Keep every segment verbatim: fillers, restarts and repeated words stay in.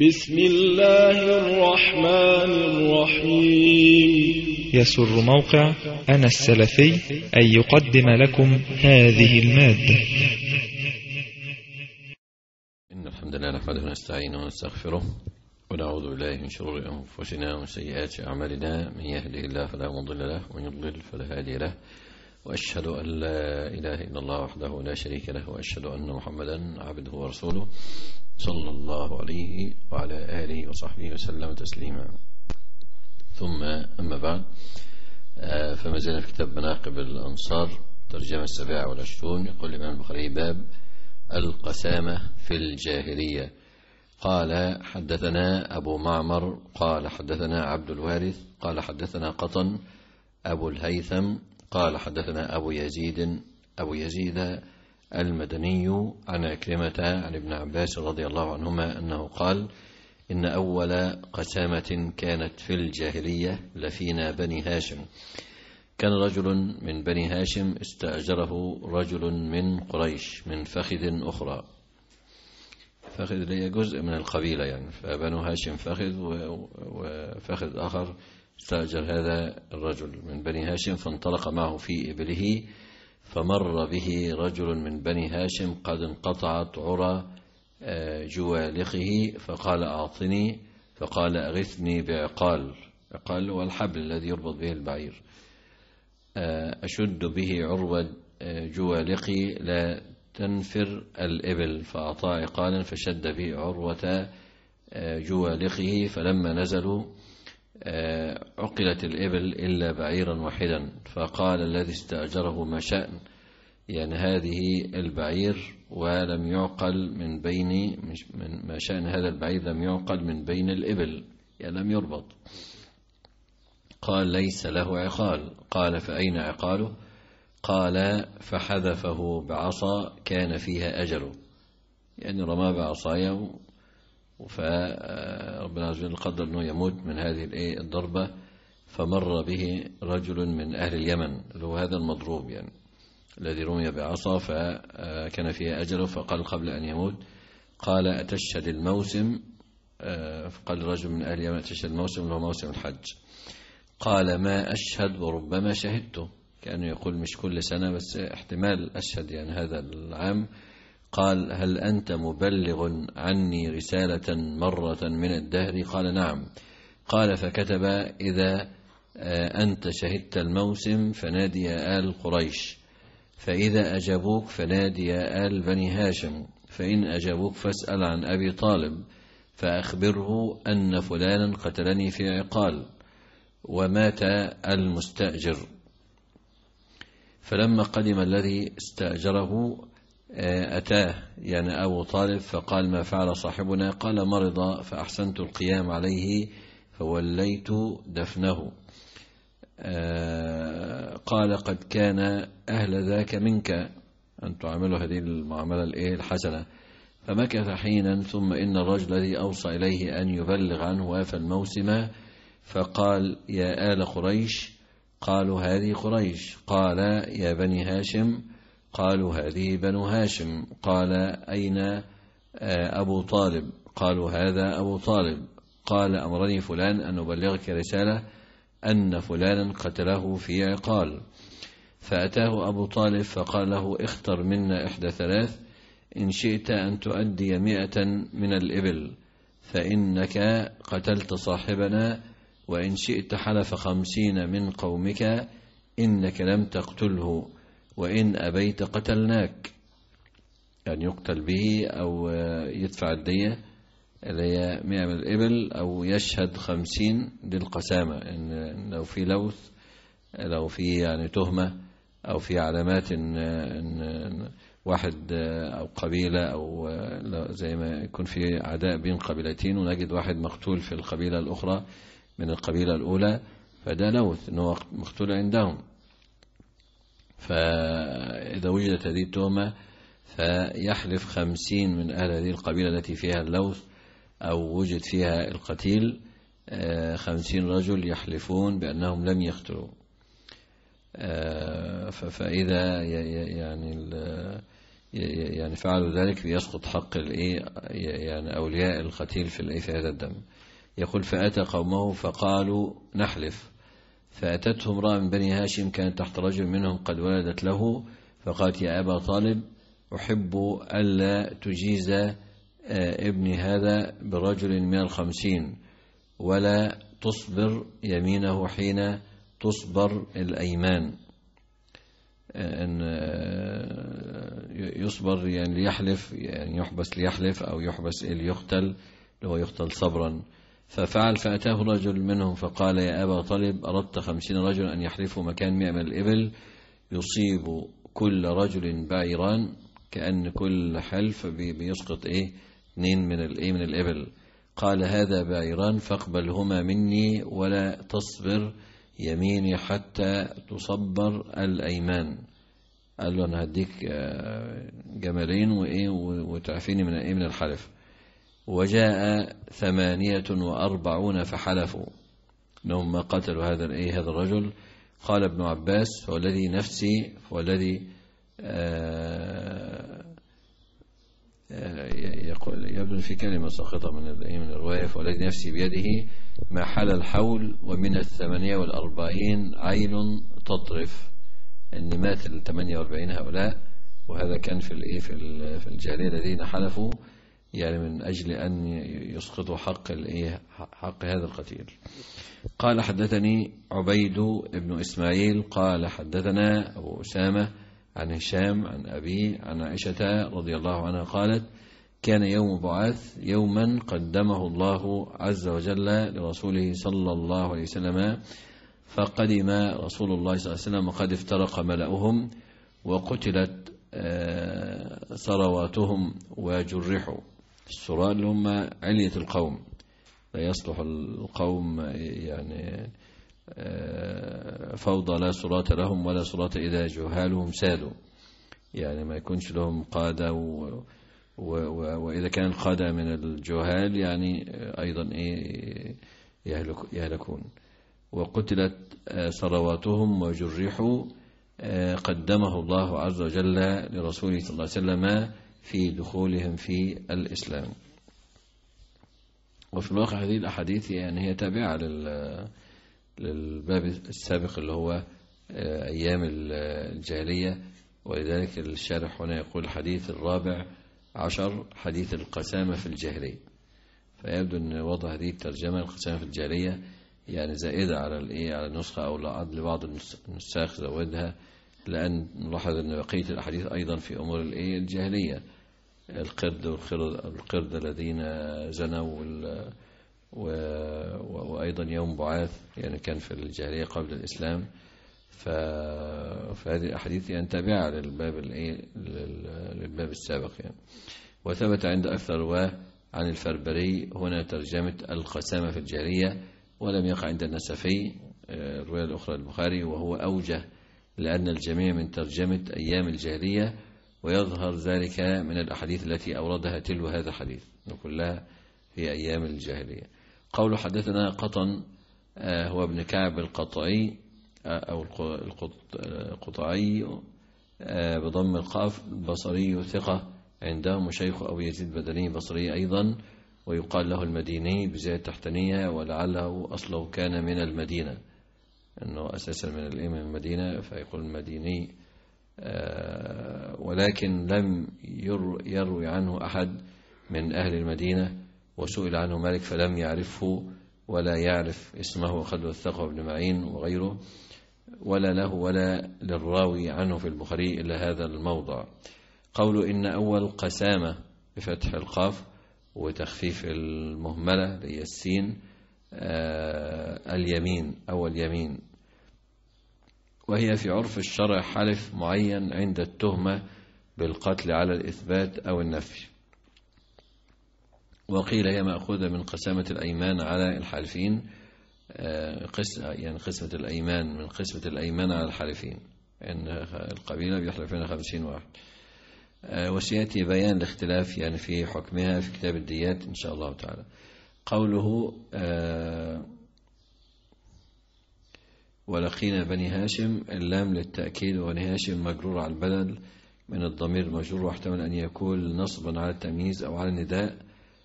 بسم الله الرحمن الرحيم. يسر موقع أنا السلفي أن يقدم لكم هذه المادة. إن الحمد لله نحمده ونستعينه ونستغفره ونعوذ بالله من شرور أنفسنا ومن سيئات أعمالنا، من يهده الله فلا مضل له ومن يضلل فلا هادي له، وأشهد أن لا إله إلا الله وحده لا شريك له، وأشهد أن محمدا عبده ورسوله صلى الله عليه وعلى آله وصحبه وسلم تسليما. ثم أما بعد، فما زلنا في كتاب مناقب الأنصار ترجمة السباع والعشرون. يقول الإمام البخاري: باب القسامة في الجاهلية. قال: حدثنا أبو معمر قال حدثنا عبد الوارث قال حدثنا قطن أبو الهيثم قال حدثنا أبو يزيد أبو يزيد المدني عن عكرمة عن ابن عباس رضي الله عنهما أنه قال: إن أول قسامة كانت في الجاهلية لفينا بني هاشم. كان رجل من بني هاشم استأجره رجل من قريش من فخذ أخرى. فخذ هي جزء من القبيلة يعني، فبنو هاشم فخذ وفخذ آخر. استأجر هذا الرجل من بني هاشم فانطلق معه في إبله، فمر به رجل من بني هاشم قد انقطعت عرى جوالقه، فقال: أعطني. فقال: أغثني بعقال. عقال هو الحبل الذي يربط به البعير. أشد به عروة جوالقي لا تنفر الإبل. فأعطى عقالا فشد به عروة جوالقه، فلما نزلوا عقلت الإبل إلا بعيرا واحدا. فقال الذي استأجره: ما شأن؟ يعني هذه البعير ولم يعقل من بين من ما شأن هذا البعير لم يعقل من بين الإبل، يعني لم يربط. قال: ليس له عقال. قال: فأين عقاله؟ قال: فحذفه بعصا كان فيها أجله، يعني رمى بعصايه، فربنا عز وجل قدر أنه يموت من هذه الضربة. فمر به رجل من أهل اليمن، اللي هو هذا المضروب يعني الذي رمي بعصا فكان فيها أجله. فقال قبل أن يموت: قال: أتشهد الموسم؟ فقال رجل من أهل اليمن: أتشهد الموسم اللي هو موسم الحج. قال: ما أشهد وربما شهدته، كأنه يقول مش كل سنة بس احتمال أشهد يعني هذا العام. قال: هل أنت مبلغ عني رسالة مرة من الدهر؟ قال: نعم. قال: فكتب: إذا أنت شهدت الموسم فنادي آل قريش، فإذا أجابوك فنادي آل بني هاشم، فإن أجابوك فاسأل عن أبي طالب فأخبره أن فلانا قتلني في عقال ومات المستأجر. فلما قدم الذي استأجره أتاه يعني أبو طالب، فقال: ما فعل صاحبنا؟ قال: مرض فأحسنت القيام عليه فوليت دفنه. قال: قد كان أهل ذاك منك أن تعاملوا هذه المعاملة الحسنة. فمكث حينا، ثم إن الرجل الذي أوصى إليه أن يبلغ عنه وافى الموسم، فقال: يا آل قريش. قالوا: هذه قريش. قال: يا بني هاشم. قالوا: هذه بنو هاشم. قال: أين أبو طالب؟ قالوا: هذا أبو طالب. قال: أمرني فلان أن أبلغك رسالة أن فلانا قتله في عقال. فأتاه أبو طالب فقال له: اختر منا إحدى ثلاث، إن شئت أن تؤدي مئة من الإبل فإنك قتلت صاحبنا، وإن شئت حلف خمسين من قومك إنك لم تقتله، وإن أبيت قتلناك، يعني يقتل به أو يدفع الدية اللي هي مئة من الإبل، أو يشهد خمسين للقسامة. إن لو في لوث، لو في يعني تهمة، أو في علامات إن, إن واحد أو قبيلة، أو زي ما يكون في عداء بين قبيلتين ونجد واحد مقتول في القبيلة الأخرى من القبيلة الأولى، فده لوث إنه مقتول عندهم. فإذا وجدت هذه التهمة فيحلف خمسين من أهل هذه القبيلة التي فيها اللوث أو وجد فيها القتيل، خمسين رجل يحلفون بأنهم لم يقتلوا. فإذا يعني يعني فعلوا ذلك ليسقط حق الإيه يعني أولياء القتيل في الإيه في هذا الدم. يقول فأتى قومه فقالوا نحلف، فأتته امرأة من بني هاشم كانت تحت رجل منهم قد ولدت له، فقالت يا أبا طالب أحب ألا تجيز ابني هذا برجل من الخمسين، ولا تصبر يمينه حين تصبر الأيمان، أن يصبر يعني ليحلف، يعني يحبس ليحلف أو يحبس ليقتل، هو يقتل صبرا. ففعل فأتاه رجل منهم فقال يا أبا طالب أردت خمسين رجل أن يحلفوا مكان مئة من الإبل، يصيب كل رجل بعيران، كأن كل حلف بيسقط إيه اثنين من الإيه من الإبل. قال هذا بعيران فاقبلهما مني ولا تصبر يميني حتى تصبر الأيمان. قال له أنا هديك جمالين وإيه وتعفيني من إيه من الحلف. وجاء ثمانية وأربعون فحلفوا أنهم ما قتلوا هذا الإيه هذا الرجل. قال ابن عباس فوالذي نفسي فوالذي يقول يبدو في كلمة ساقطة من من الرواية فوالذي نفسي بيده ما حل الحول ومن الثمانية والأربعين عين تطرف، أن مات الثمانية وأربعين هؤلاء، وهذا كان في الإيه في الجاهلية الذين حلفوا يعني من أجل أن يسقطوا حق الإيه حق هذا القتيل. قال حدثني عبيد بن إسماعيل قال حدثنا أبو أسامة عن هشام عن أبي عن عائشة رضي الله عنها قالت كان يوم بعاث يوما قدمه الله عز وجل لرسوله صلى الله عليه وسلم، فقدم رسول الله صلى الله عليه وسلم وقد افترق ملأهم وقتلت ثرواتهم وجرحوا. السراء اللي هم علية القوم، لا يصلح القوم يعني فوضى لا سراة لهم ولا سراة إذا جهالهم سادوا، يعني ما يكونش لهم قادة و و و وإذا كان القادة من الجهال يعني أيضا إيه يهلكون. وقتلت ثرواتهم وجرحوا قدمه الله عز وجل لرسوله صلى الله عليه وسلم في دخولهم في الإسلام. وفي الواقع هذه الأحاديث يعني هي تابعة للباب السابق اللي هو أيام الجاهلية، ولذلك الشارح هنا يقول الحديث الرابع عشر حديث القسامة في الجاهلية. فيبدو أن وضع هذه الترجمة القسامة في الجاهلية يعني زائدة على الإيه على النسخة، أو لبعض النساخ زودها، لأن نلاحظ أن بقية الأحاديث أيضا في أمور الإيه الجاهلية، القرد والقرد الذين زنوا وأيضا يوم بعاث يعني كان في الجاهلية قبل الإسلام. فهذه الأحاديث يعني تابعة للباب الإيه للباب السابق يعني. وثبت عند أكثر رواه عن الفربري هنا ترجمة القسامة في الجاهلية، ولم يقع عند النسفي الرواية الأخرى البخاري، وهو أوجه لأن الجميع من ترجمة أيام الجاهلية، ويظهر ذلك من الأحاديث التي أوردها تلو هذا الحديث كلها في أيام الجاهلية. قول حدثنا قطن هو ابن كعب القطعي أو القطعي بضم القاف البصري ثقة عندهم، وشيخ أبو يزيد بدني بصري أيضا، ويقال له المديني بزيادة تحتانية، ولعله أصله كان من المدينة، أنه أساسا من الإمام المدينة فيقول المديني، ولكن لم يروي عنه أحد من أهل المدينة، وسئل عنه مالك فلم يعرفه ولا يعرف اسمه، وقد وثقه ابن معين وغيره، ولا له ولا للراوي عنه في البخاري إلا هذا الموضع. قوله إن أول قسامة بفتح القاف وتخفيف المهملة هي السين اليمين أو اليمين، وهي في عرف الشرع حلف معين عند التهمة بالقتل على الإثبات أو النفي. وقيل هي مأخوذة من قسامة الأيمان على الحالفين، يعني قسمة الأيمان من قسمة الأيمان على الحالفين، إن القبيلة بيحلفين خمسين واحد. وسيأتي بيان الاختلاف يعني في حكمها في كتاب الديات إن شاء الله تعالى. قوله ولقينا بني هاشم، اللام للتأكيد، وبني هاشم مجرور على البدل من الضمير المجرور، واحتمل أن يكون نصبا على التمييز أو على النداء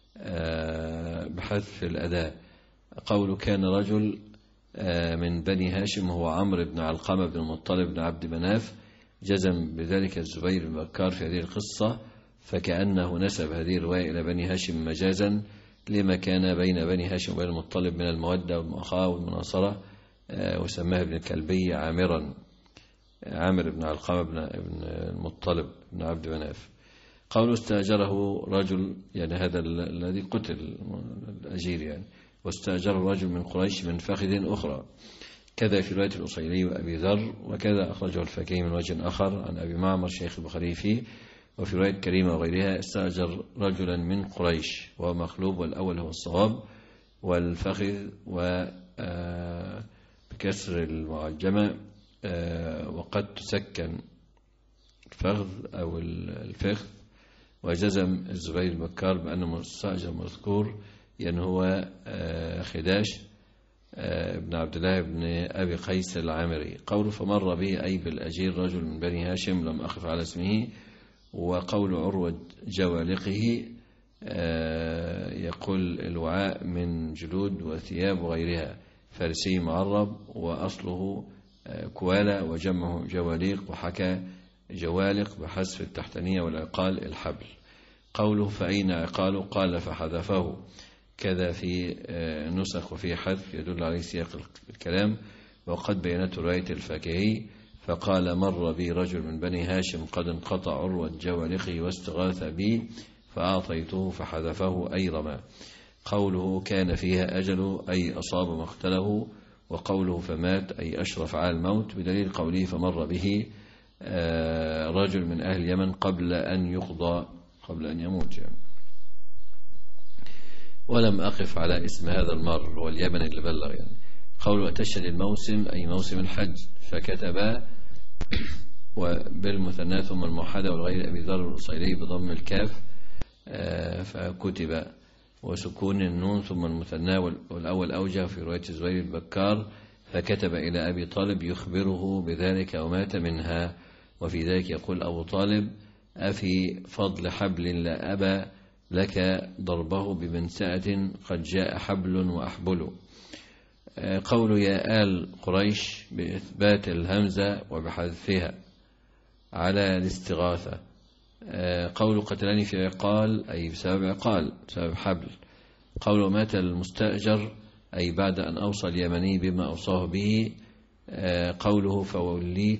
بحذف الأداة. قوله كان رجل من بني هاشم هو عمرو بن علقمة بن المطلب بن عبد مناف، جزم بذلك الزبير بن بكار في هذه القصة، فكأنه نسب هذه الرواية إلى بني هاشم مجازا لما كان بين بني هاشم وبين المطلب من المودة والمؤاخاة والمناصرة، وسماه ابن الكلبي عامرا، عامر بن علقمة بن المطلب بن عبد مناف. قوله استأجره رجل، يعني هذا الذي قتل الأجير يعني، واستأجره رجل من قريش من فخذ أخرى، كذا في رواية الأصيلي وأبي ذر، وكذا أخرجه الفكي من وجه آخر عن أبي معمر شيخ البخاري فيه. وفي رواية كريمة وغيرها استأجر رجلا من قريش، وهو مخلوب، والأول هو الصواب، والفخذ وبكسر المعجمة، وقد تسكن الفخذ أو الفخذ. وجزم الزبير البكار بأن المستأجر مذكور يعني هو خداش ابن عبد الله بن أبي قيس العامري. قوله فمر به أي بالأجير رجل من بني هاشم، لم أقف على اسمه. وقول عروة جوالقه يقول الوعاء من جلود وثياب وغيرها، فارسي معرب وأصله كوالا وجمعه جواليق، وحكى جوالق بحذف التحتانية والعقال الحبل. قوله فأين عقاله قال فحذفه، كذا في نسخ وفي حذف يدل عليه سياق الكلام. وقد بينته رواية الفاكهي فقال مر بي رجل من بني هاشم قد انقطع عروة جوالقه واستغاث بي فأعطيته فحذفه أي رمى. قوله كان فيها أجل أي أصاب مقتله، وقوله فمات أي أشرف على الموت، بدليل قوله فمر به رجل من أهل اليمن قبل أن يقضى، قبل أن يموت يعني. ولم أقف على اسم هذا المر واليمن اللي بلغ يعني. قوله أتشهد الموسم أي موسم الحج، فكتب وبالمثنى ثم الموحدة والغير أبي ذر الأصيلي بضم الكاف فكتب، وسكون النون ثم المثنى والأول أوجه في رواية الزبير البكار فكتب إلى أبي طالب يخبره بذلك ومات منها. وفي ذلك يقول أبو طالب أفي فضل حبل لا أبى لك ضربه بمنسأة قد جاء حبل وأحبل. قول يا آل قريش بإثبات الهمزة وبحذفها على الاستغاثة. قول قتلني في عقال أي بسبب عقال بسبب حبل. قول مات المستأجر أي بعد أن أوصى اليمني بما أوصاه به. قوله فوليت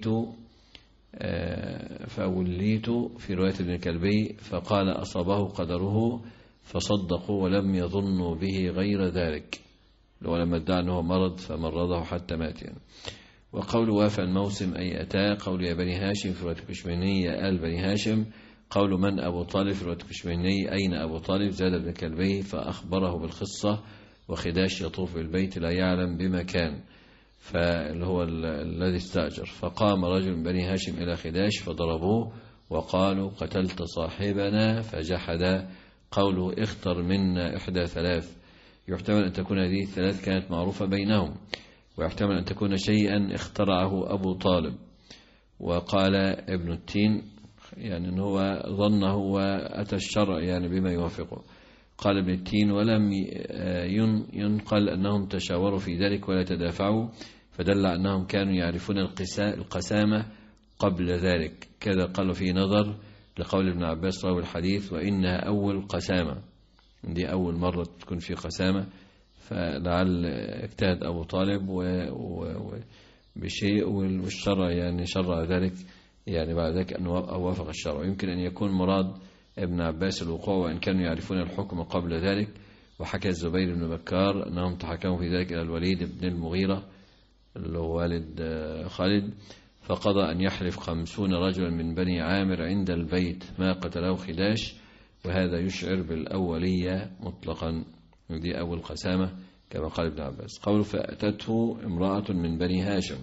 فوليت في رواية ابن الكلبي فقال أصابه قدره فصدقوا ولم يظنوا به غير ذلك، ولما ادعى أنه مرض فمرضه حتى مات يعني. وقول وافى الموسم أي أتى. قول يا بني هاشم في رواية الكشميني يا آل بني هاشم. قول من أبو طالب في رواية الكشميني أين أبو طالب. زاد ابن الكلبي فأخبره بالخصة. وخداش يطوف بالبيت لا يعلم بمكان، فاللي هو الذي استأجر. فقام رجل من بني هاشم إلى خداش فضربوه وقالوا قتلت صاحبنا فجحد. قوله اختر منا إحدى ثلاث، يحتمل أن تكون هذه الثلاث كانت معروفة بينهم، ويحتمل أن تكون شيئا اخترعه أبو طالب. وقال ابن التين يعني أنه هو ظنه وأتى الشرع يعني بما يوافقه. قال ابن التين ولم ينقل أنهم تشاوروا في ذلك ولا تدافعوا، فدل أنهم كانوا يعرفون القسامة قبل ذلك. كذا قالوا في نظر لقول ابن عباس راوي الحديث وإنها أول قسامة، دي أول مرة تكون في قسامة، فلعل اجتهد أبو طالب بشيء والشرع يعني شرع ذلك يعني بعد ذلك أنه وافق الشرع. يمكن أن يكون مراد ابن عباس الوقوع وإن كانوا يعرفون الحكم قبل ذلك. وحكى الزبير بن بكار أنهم تحكموا في ذلك إلى الوليد بن المغيرة اللي هو والد خالد، فقضى أن يحلف خمسون رجلا من بني عامر عند البيت ما قتله خداش، وهذا يشعر بالأولية مطلقا، دي أول قسامة كما قال ابن عباس. قول فأتته امرأة من بني هاشم.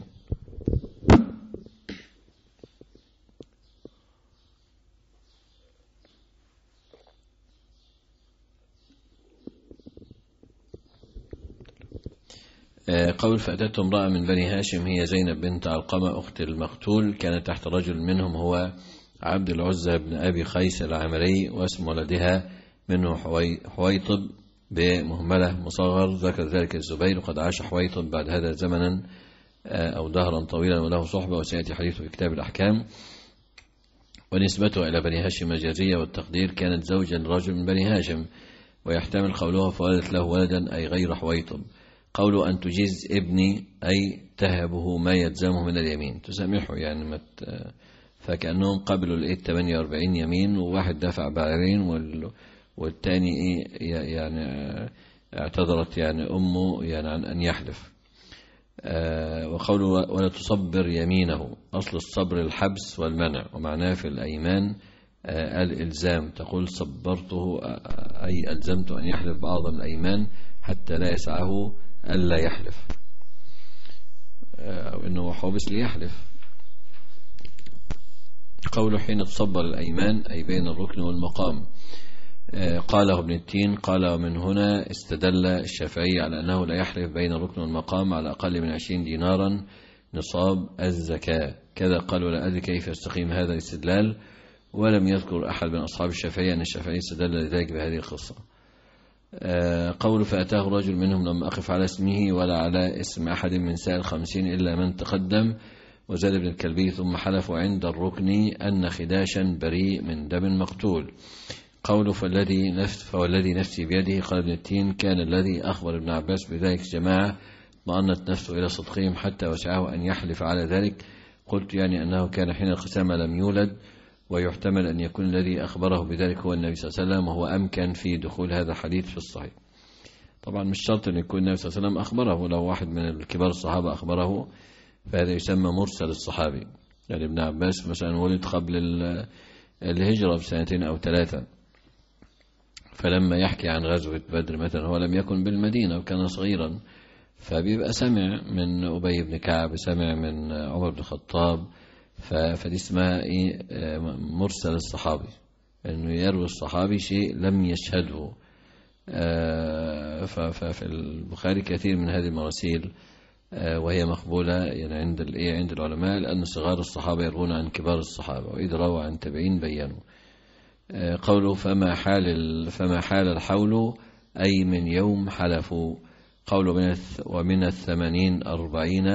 قول فأتته امرأة من بني هاشم هي زينب بنت علقمة أخت المقتول، كانت تحت رجل منهم هو عبد العزى بن أبي خيس العامري، واسم ولدها منه حويطب بمهملة مصغر. ذكر ذلك الزبير. وقد عاش حويطب بعد هذا زمنا أو دهرا طويلا وله صحبة، وسيأتي حديثه في كتاب الأحكام. ونسبته إلى بني هاشم مجازية، والتقدير كانت زوجا لرجل من بني هاشم، ويحتمل قولها فولدت له ولدا أي غير حويطب. قوله أن تجيز ابني أي تهبه ما يلزمه من اليمين، تسامحه يعني مت فكأنهم قبلوا الإيه ثمانية وأربعين يمين، وواحد دفع بعيرين والتاني إيه يعني اعتذرت يعني أمه يعني عن أن يحلف. وقوله ولا تصبر يمينه، أصل الصبر الحبس والمنع، ومعناه في الأيمان الإلزام. تقول صبرته أي ألزمت أن يحلف بعض الأيمان حتى لا يسعه ألا يحلف، أو إنه حابس ليحلف. قوله حين تصبر الأيمان أي بين الركن والمقام. قاله ابن التين. قال ومن هنا استدل الشافعي على أنه لا يحلف بين الركن والمقام على أقل من عشرين دينارا نصاب الزكاة. كذا قال ولا أدري كيف يستقيم هذا الاستدلال، ولم يذكر أحد من أصحاب الشافعي أن الشافعي استدل لذلك بهذه القصة. قول فأتاه رجل منهم لم أقف على اسمه ولا على اسم أحد من سائر الخمسين إلا من تقدم. وزاد ابن الكلبي ثم حلفوا عند الركن أن خداشا بريء من دم مقتول. قوله فالذي نفس فوالذي نفسي بيده. قال ابن التين كان الذي أخبر ابن عباس بذلك جماعة اطمأنت نفسه إلى صدقهم حتى وسعه أن يحلف على ذلك. قلت يعني أنه كان حين القسامة لم يولد، ويحتمل أن يكون الذي أخبره بذلك هو النبي صلى الله عليه وسلم، وهو أمكن في دخول هذا الحديث في الصحيح. طبعا مش شرط أن يكون النبي صلى الله عليه وسلم أخبره، لو واحد من الكبار الصحابة أخبره فهذا يسمى مرسل الصحابي. يعني ابن عباس مثلا ولد قبل الهجرة بسنتين أو ثلاثة، فلما يحكي عن غزوة بدر مثلا هو لم يكن بالمدينة وكان صغيرا، فبيبقى سمع من أبي بن كعب، سمع من عمر بن الخطاب، فدي اسمها إيه مرسل الصحابي، أنه يروي الصحابي شيء لم يشهده. ففي البخاري كثير من هذه المراسيل وهي مقبولة يعني عند الإيه عند العلماء، لأن صغار الصحابة يروون عن كبار الصحابة، وإذا روى عن تابعين بينوا. قوله فما حال فما حال الحول أي من يوم حلفوا. قوله من ومن الثمانين أربعين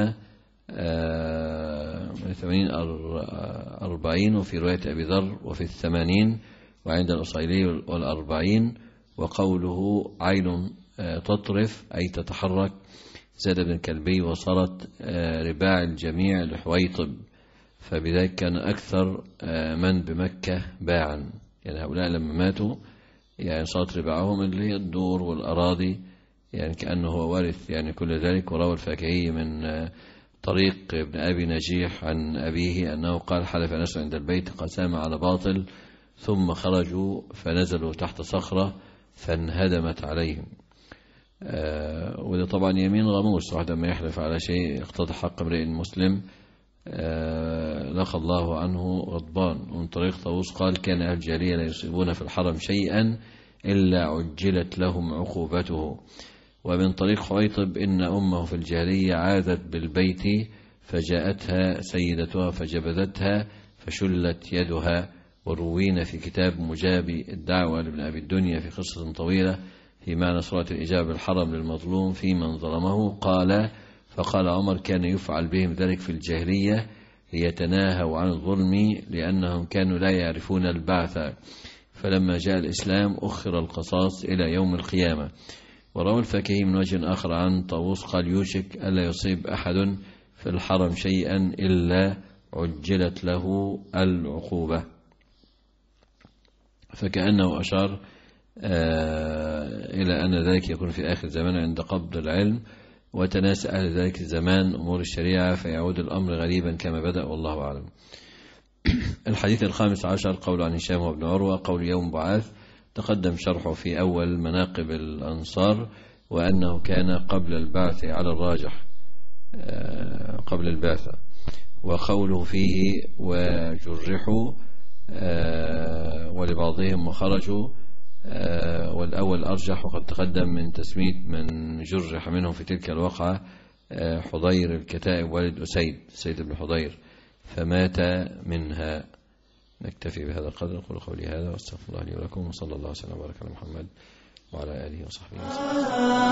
من الثمانين أربعين، وفي رواية أبي ذر وفي الثمانين، وعند الأصيلي والأربعين. وقوله عين تطرف أي تتحرك. زاد ابن الكلبي وصارت رباع الجميع لحويطب، فبذلك كان أكثر من بمكة باعا. يعني هؤلاء لما ماتوا يعني صارت رباعهم اللي هي الدور والأراضي، يعني كأنه هو وارث يعني كل ذلك. وروى الفاكهي من طريق ابن أبي نجيح عن أبيه أنه قال حلف ناس عند البيت قسام على باطل، ثم خرجوا فنزلوا تحت صخرة فانهدمت عليهم. آه وده طبعا يمين غموس، واحد ما يحلف على شيء يقتضي حق امرئ مسلم آه لقى الله عنه غضبان. ومن طريق طاووس قال كان أهل الجاهلية لا يصيبون في الحرم شيئا إلا عجلت لهم عقوبته. ومن طريق حويطب إن أمه في الجاهلية عادت بالبيت فجاءتها سيدتها فجبذتها فشلت يدها. وروينا في كتاب مجاب الدعوة لابن أبي الدنيا في قصة طويلة في معنى سورة الإجابة الحرم للمظلوم في من ظلمه. قال فقال عمر كان يفعل بهم ذلك في الجاهلية ليتناهوا عن الظلم لأنهم كانوا لا يعرفون البعث، فلما جاء الإسلام أخر القصاص إلى يوم القيامة. وروى الفاكهي من وجه آخر عن طاووس قال يوشك ألا يصيب أحد في الحرم شيئا إلا عجلت له العقوبة. فكأنه أشار آه إلى أن ذلك يكون في آخر زمان عند قبض العلم وتناسى أهل ذلك الزمان أمور الشريعة، فيعود الأمر غريبا كما بدأ، والله أعلم. الحديث الخامس عشر قول عن هشام وابن عروة. قول يوم بعاث تقدم شرحه في أول مناقب الأنصار، وأنه كان قبل البعث على الراجح آه قبل البعثة. وقوله فيه وجرحوا آه ولبعضهم وخرجوا آه والأول أرجح، وقد تقدم من تسمية من جرح منهم في تلك الوقعة آه حضير الكتائب والد أسيد سيد بن حضير فمات منها. نكتفي بهذا القدر. أقول قولي هذا واستغفر الله لي ولكم، وصلى الله وسلم وبارك على محمد وعلى آله وصحبه وسلم.